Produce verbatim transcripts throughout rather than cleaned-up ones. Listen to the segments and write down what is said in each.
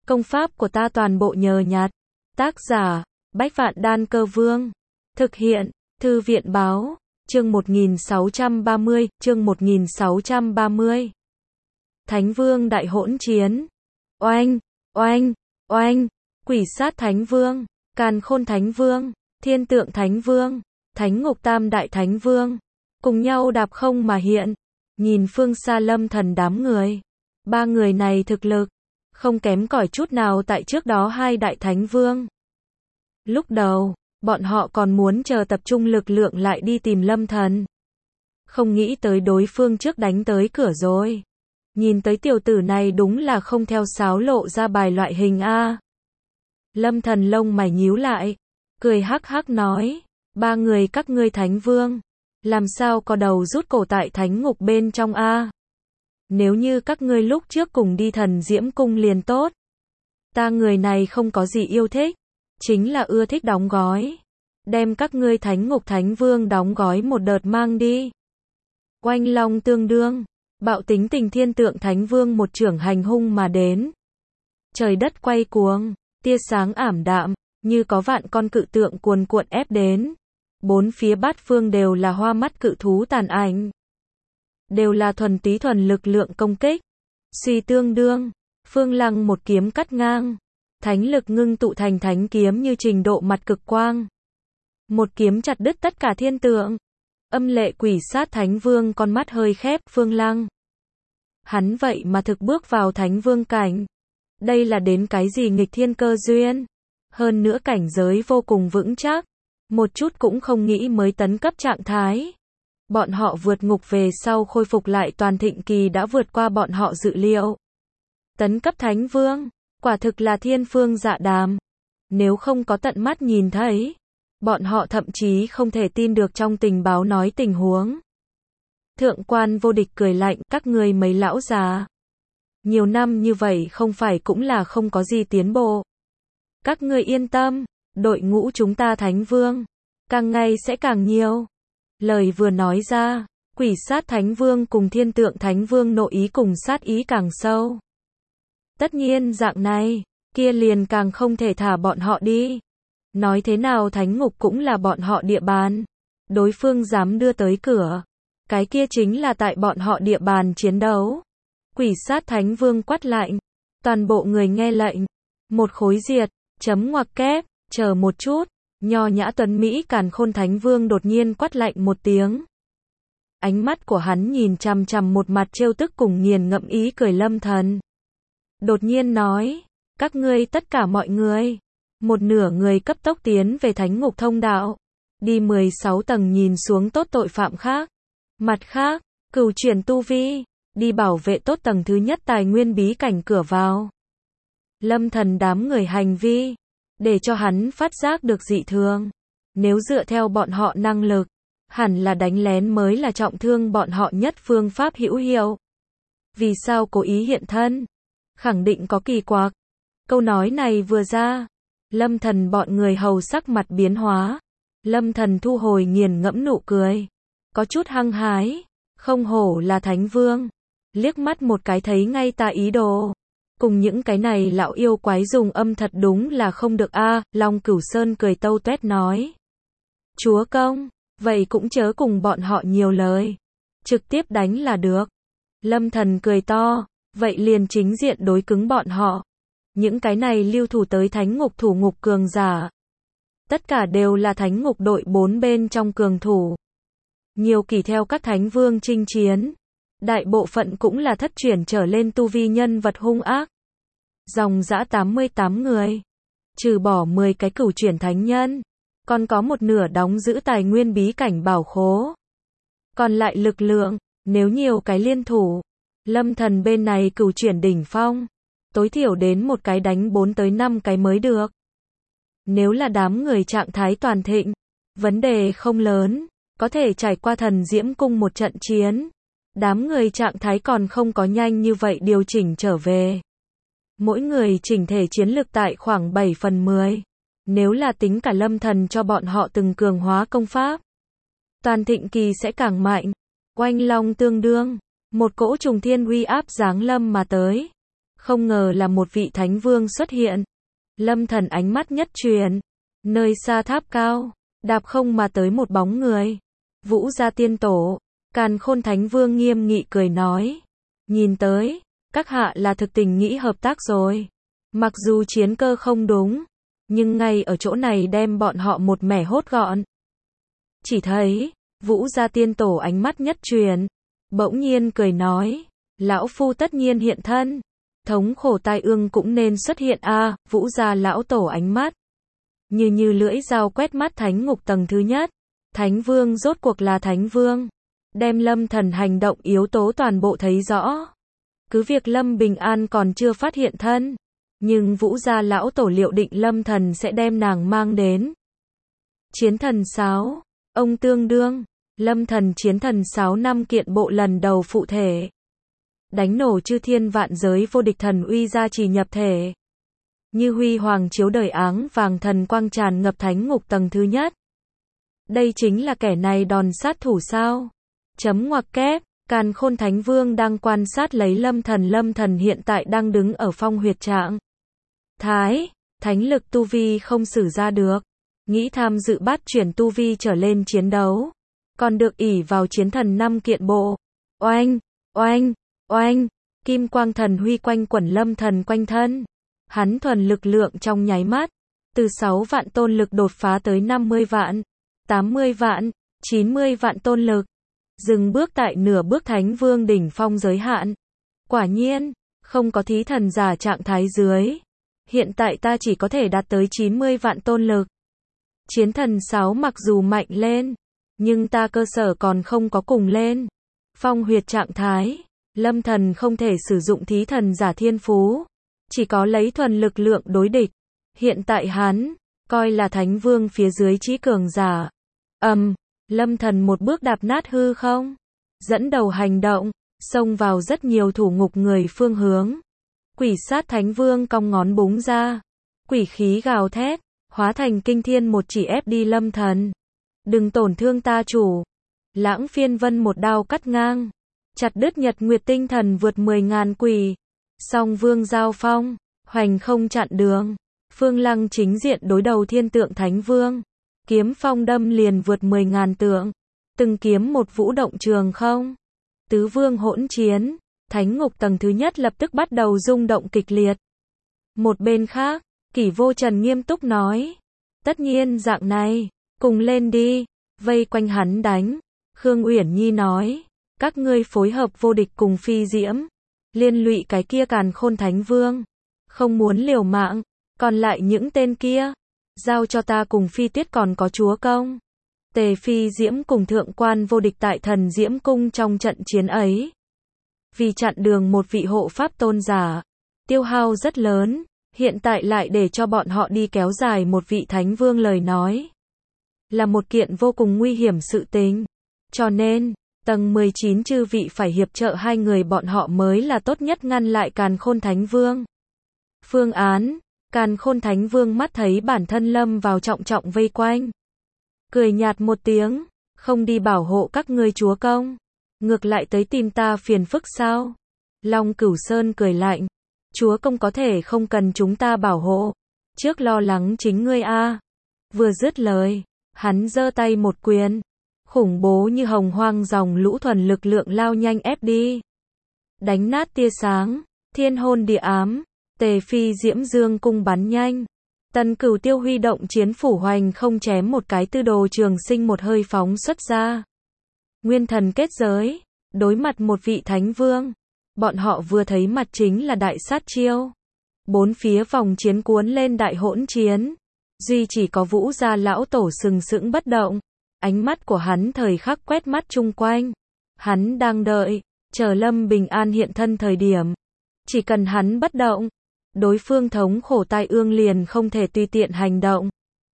Công pháp của ta toàn bộ nhờ nhặt. Tác giả, Bách Vạn Đan Cơ Vương. Thực hiện, Thư viện báo, chương một nghìn sáu trăm ba mươi, chương một nghìn sáu trăm ba mươi. Thánh Vương đại hỗn chiến. Oanh, oanh, oanh, Quỷ Sát Thánh Vương, Càn Khôn Thánh Vương, Thiên Tượng Thánh Vương, Thánh Ngục Tam Đại Thánh Vương, cùng nhau đạp không mà hiện. Nhìn phương xa Lâm Thần đám người. Ba người này thực lực không kém cỏi chút nào tại trước đó hai đại thánh vương. Lúc đầu, bọn họ còn muốn chờ tập trung lực lượng lại đi tìm Lâm Thần. Không nghĩ tới đối phương trước đánh tới cửa rồi. Nhìn tới tiểu tử này đúng là không theo sáo lộ ra bài loại hình A. Lâm Thần lông mày nhíu lại, cười hắc hắc nói, ba người các ngươi thánh vương, làm sao có đầu rút cổ tại thánh ngục bên trong A. Nếu như các ngươi lúc trước cùng đi Thần Diễm Cung liền tốt. Ta người này không có gì yêu thích, chính là ưa thích đóng gói. Đem các ngươi thánh ngục thánh vương đóng gói một đợt mang đi. Oanh long tương đương, bạo tính tình Thiên Tượng Thánh Vương một chưởng hành hung mà đến. Trời đất quay cuồng, tia sáng ảm đạm, như có vạn con cự tượng cuồn cuộn ép đến. Bốn phía bát phương đều là hoa mắt cự thú tàn ảnh. Đều là thuần túy thuần lực lượng công kích. Suy tương đương, Phương Lăng một kiếm cắt ngang. Thánh lực ngưng tụ thành thánh kiếm như trình độ mặt cực quang. Một kiếm chặt đứt tất cả thiên tượng. Âm lệ Quỷ Sát Thánh Vương con mắt hơi khép. Phương Lăng, hắn vậy mà thực bước vào thánh vương cảnh. Đây là đến cái gì nghịch thiên cơ duyên. Hơn nữa cảnh giới vô cùng vững chắc. Một chút cũng không nghĩ mới tấn cấp trạng thái. Bọn họ vượt ngục về sau khôi phục lại toàn thịnh kỳ đã vượt qua bọn họ dự liệu. Tấn cấp thánh vương, quả thực là thiên phương dạ đàm. Nếu không có tận mắt nhìn thấy, bọn họ thậm chí không thể tin được trong tình báo nói tình huống. Thượng quan Vô Địch cười lạnh, các ngươi mấy lão già. Nhiều năm như vậy không phải cũng là không có gì tiến bộ. Các ngươi yên tâm, đội ngũ chúng ta thánh vương, càng ngày sẽ càng nhiều. Lời vừa nói ra, Quỷ Sát Thánh Vương cùng Thiên Tượng Thánh Vương nội ý cùng sát ý càng sâu. Tất nhiên dạng này, kia liền càng không thể thả bọn họ đi. Nói thế nào thánh ngục cũng là bọn họ địa bàn. Đối phương dám đưa tới cửa. Cái kia chính là tại bọn họ địa bàn chiến đấu. Quỷ Sát Thánh Vương quát lạnh. Toàn bộ người nghe lệnh. Một khối diệt, chấm ngoặc kép, chờ một chút. Nho nhã tuấn Mỹ Càn Khôn Thánh Vương đột nhiên quát lạnh một tiếng. Ánh mắt của hắn nhìn chằm chằm một mặt trêu tức cùng nghiền ngẫm ý cười Lâm Thần. Đột nhiên nói, các ngươi tất cả mọi người, một nửa người cấp tốc tiến về thánh ngục thông đạo, đi mười sáu tầng nhìn xuống tốt tội phạm khác. Mặt khác, cửu chuyển tu vi, đi bảo vệ tốt tầng thứ nhất tài nguyên bí cảnh cửa vào. Lâm Thần đám người hành vi, để cho hắn phát giác được dị thường. Nếu dựa theo bọn họ năng lực, hẳn là đánh lén mới là trọng thương bọn họ nhất phương pháp hữu hiệu. Vì sao cố ý hiện thân? Khẳng định có kỳ quặc. Câu nói này vừa ra, Lâm Thần bọn người hầu sắc mặt biến hóa. Lâm Thần thu hồi nghiền ngẫm nụ cười, có chút hăng hái, không hổ là thánh vương. Liếc mắt một cái thấy ngay ta ý đồ. Cùng những cái này lão yêu quái dùng âm thật đúng là không được a. À, Long Cửu Sơn cười tâu tuét nói. Chúa công, vậy cũng chớ cùng bọn họ nhiều lời. Trực tiếp đánh là được. Lâm Thần cười to, vậy liền chính diện đối cứng bọn họ. Những cái này lưu thủ tới thánh ngục thủ ngục cường giả. Tất cả đều là thánh ngục đội bốn bên trong cường thủ. Nhiều kỳ theo các thánh vương chinh chiến. Đại bộ phận cũng là thất chuyển trở lên tu vi nhân vật hung ác. Dòng dã tám mươi tám người. Trừ bỏ mười cái cửu chuyển thánh nhân. Còn có một nửa đóng giữ tài nguyên bí cảnh bảo khố. Còn lại lực lượng, nếu nhiều cái liên thủ. Lâm Thần bên này cửu chuyển đỉnh phong. Tối thiểu đến một cái đánh bốn tới năm cái mới được. Nếu là đám người trạng thái toàn thịnh. Vấn đề không lớn. Có thể trải qua Thần Diễm Cung một trận chiến. Đám người trạng thái còn không có nhanh như vậy điều chỉnh trở về. Mỗi người chỉnh thể chiến lực tại khoảng bảy phần mười. Nếu là tính cả Lâm Thần cho bọn họ từng cường hóa công pháp. Toàn thịnh kỳ sẽ càng mạnh. Oanh long tương đương. Một cỗ trùng thiên uy áp giáng lâm mà tới. Không ngờ là một vị thánh vương xuất hiện. Lâm Thần ánh mắt nhất truyền. Nơi xa tháp cao, đạp không mà tới một bóng người. Vũ Gia Tiên Tổ. Càn Khôn Thánh Vương nghiêm nghị cười nói. Nhìn tới, các hạ là thực tình nghĩ hợp tác rồi. Mặc dù chiến cơ không đúng, nhưng ngay ở chỗ này đem bọn họ một mẻ hốt gọn. Chỉ thấy, Vũ Gia Tiên Tổ ánh mắt nhất truyền, bỗng nhiên cười nói, lão phu tất nhiên hiện thân, thống khổ tai ương cũng nên xuất hiện a. À, Vũ Gia lão tổ ánh mắt như như lưỡi dao quét mắt thánh ngục tầng thứ nhất. Thánh Vương rốt cuộc là Thánh Vương, đem Lâm Thần hành động yếu tố toàn bộ thấy rõ. Cứ việc Lâm Bình An còn chưa phát hiện thân, nhưng Vũ Gia lão tổ liệu định Lâm Thần sẽ đem nàng mang đến. Chiến thần sáo, ông tương đương, Lâm Thần chiến thần sáo năm kiện bộ lần đầu phụ thể. Đánh nổ chư thiên vạn giới vô địch thần uy gia trì nhập thể. Như huy hoàng chiếu đời áng vàng thần quang tràn ngập thánh ngục tầng thứ nhất. Đây chính là kẻ này đòn sát thủ sao? Chấm ngoặc kép, Càn Khôn Thánh Vương đang quan sát lấy Lâm Thần. Lâm Thần hiện tại đang đứng ở phong huyệt trạng thái, thánh lực tu vi không sử ra được, nghĩ tham dự bát chuyển tu vi trở lên chiến đấu, còn được ỷ vào chiến thần năm kiện bộ. Oanh, oanh, oanh, kim quang thần huy quanh quẩn Lâm Thần quanh thân. Hắn thuần lực lượng trong nháy mắt, từ sáu vạn tôn lực đột phá tới năm mươi vạn, tám mươi vạn, chín mươi vạn tôn lực. Dừng bước tại nửa bước Thánh Vương đỉnh phong giới hạn. Quả nhiên, không có thí thần giả trạng thái dưới. Hiện tại ta chỉ có thể đạt tới chín mươi vạn tôn lực. Chiến thần sáu mặc dù mạnh lên, nhưng ta cơ sở còn không có cùng lên. Phong huyệt trạng thái, Lâm Thần không thể sử dụng thí thần giả thiên phú, chỉ có lấy thuần lực lượng đối địch. Hiện tại hắn, coi là Thánh Vương phía dưới trí cường giả. Ầm, um, Lâm Thần một bước đạp nát hư không, dẫn đầu hành động, xông vào rất nhiều thủ ngục người phương hướng. Quỷ sát Thánh Vương cong ngón búng ra, quỷ khí gào thét, hóa thành kinh thiên một chỉ ép đi Lâm Thần. Đừng tổn thương ta chủ. Lãng Phiên Vân một đao cắt ngang, chặt đứt Nhật Nguyệt tinh thần vượt mười ngàn quỷ. Song Vương giao phong, hoành không chặn đường. Phương Lăng chính diện đối đầu Thiên Tượng Thánh Vương. Kiếm phong đâm liền vượt mười ngàn tượng, từng kiếm một vũ động trường không. Tứ vương hỗn chiến, thánh ngục tầng thứ nhất lập tức bắt đầu rung động kịch liệt. Một bên khác, Kỷ Vô Trần nghiêm túc nói, tất nhiên dạng này, cùng lên đi, vây quanh hắn đánh. Khương Uyển Nhi nói, các ngươi phối hợp vô địch cùng Phi Diễm, liên lụy cái kia Càn Khôn Thánh Vương, không muốn liều mạng, còn lại những tên kia, giao cho ta cùng Phi Tuyết còn có chúa công. Tề Phi Diễm cùng thượng quan vô địch tại Thần Diễm Cung trong trận chiến ấy. Vì chặn đường một vị hộ pháp tôn giả, tiêu hao rất lớn, hiện tại lại để cho bọn họ đi kéo dài một vị Thánh Vương lời nói. Là một kiện vô cùng nguy hiểm sự tình. Cho nên, tầng mười chín chư vị phải hiệp trợ hai người bọn họ mới là tốt nhất ngăn lại Càn Khôn Thánh Vương. Phương án. Càn Khôn Thánh Vương mắt thấy bản thân lâm vào trọng trọng vây quanh. Cười nhạt một tiếng, không đi bảo hộ các ngươi chúa công. Ngược lại tới tìm ta phiền phức sao? Long Cửu Sơn cười lạnh. Chúa công có thể không cần chúng ta bảo hộ. Trước lo lắng chính ngươi a. À. Vừa dứt lời, hắn giơ tay một quyền. Khủng bố như hồng hoang dòng lũ thuần lực lượng lao nhanh ép đi. Đánh nát tia sáng, thiên hôn địa ám. Tề Phi Diễm Dương cung bắn nhanh. Tần Cửu Tiêu huy động chiến phủ hoành không chém một cái tư đồ trường sinh một hơi phóng xuất ra. Nguyên thần kết giới, đối mặt một vị Thánh Vương. Bọn họ vừa thấy mặt chính là đại sát chiêu. Bốn phía vòng chiến cuốn lên đại hỗn chiến. Duy chỉ có Vũ Gia lão tổ sừng sững bất động. Ánh mắt của hắn thời khắc quét mắt chung quanh. Hắn đang đợi, chờ Lâm Bình An hiện thân thời điểm. Chỉ cần hắn bất động, đối phương thống khổ tai ương liền không thể tùy tiện hành động.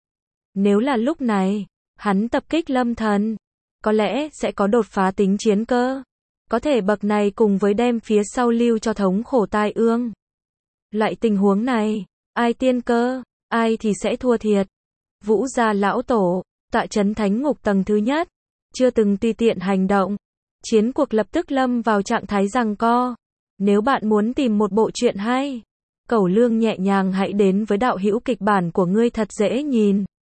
Nếu là lúc này, hắn tập kích Lâm Thần, có lẽ sẽ có đột phá tính chiến cơ. Có thể bậc này cùng với đem phía sau lưu cho thống khổ tai ương. Loại tình huống này, ai tiên cơ, ai thì sẽ thua thiệt. Vũ Gia lão tổ, tọa trấn thánh ngục tầng thứ nhất, chưa từng tùy tiện hành động. Chiến cuộc lập tức lâm vào trạng thái giằng co. Nếu bạn muốn tìm một bộ truyện hay, cẩu lương nhẹ nhàng hãy đến với đạo hữu kịch bản của ngươi thật dễ nhìn.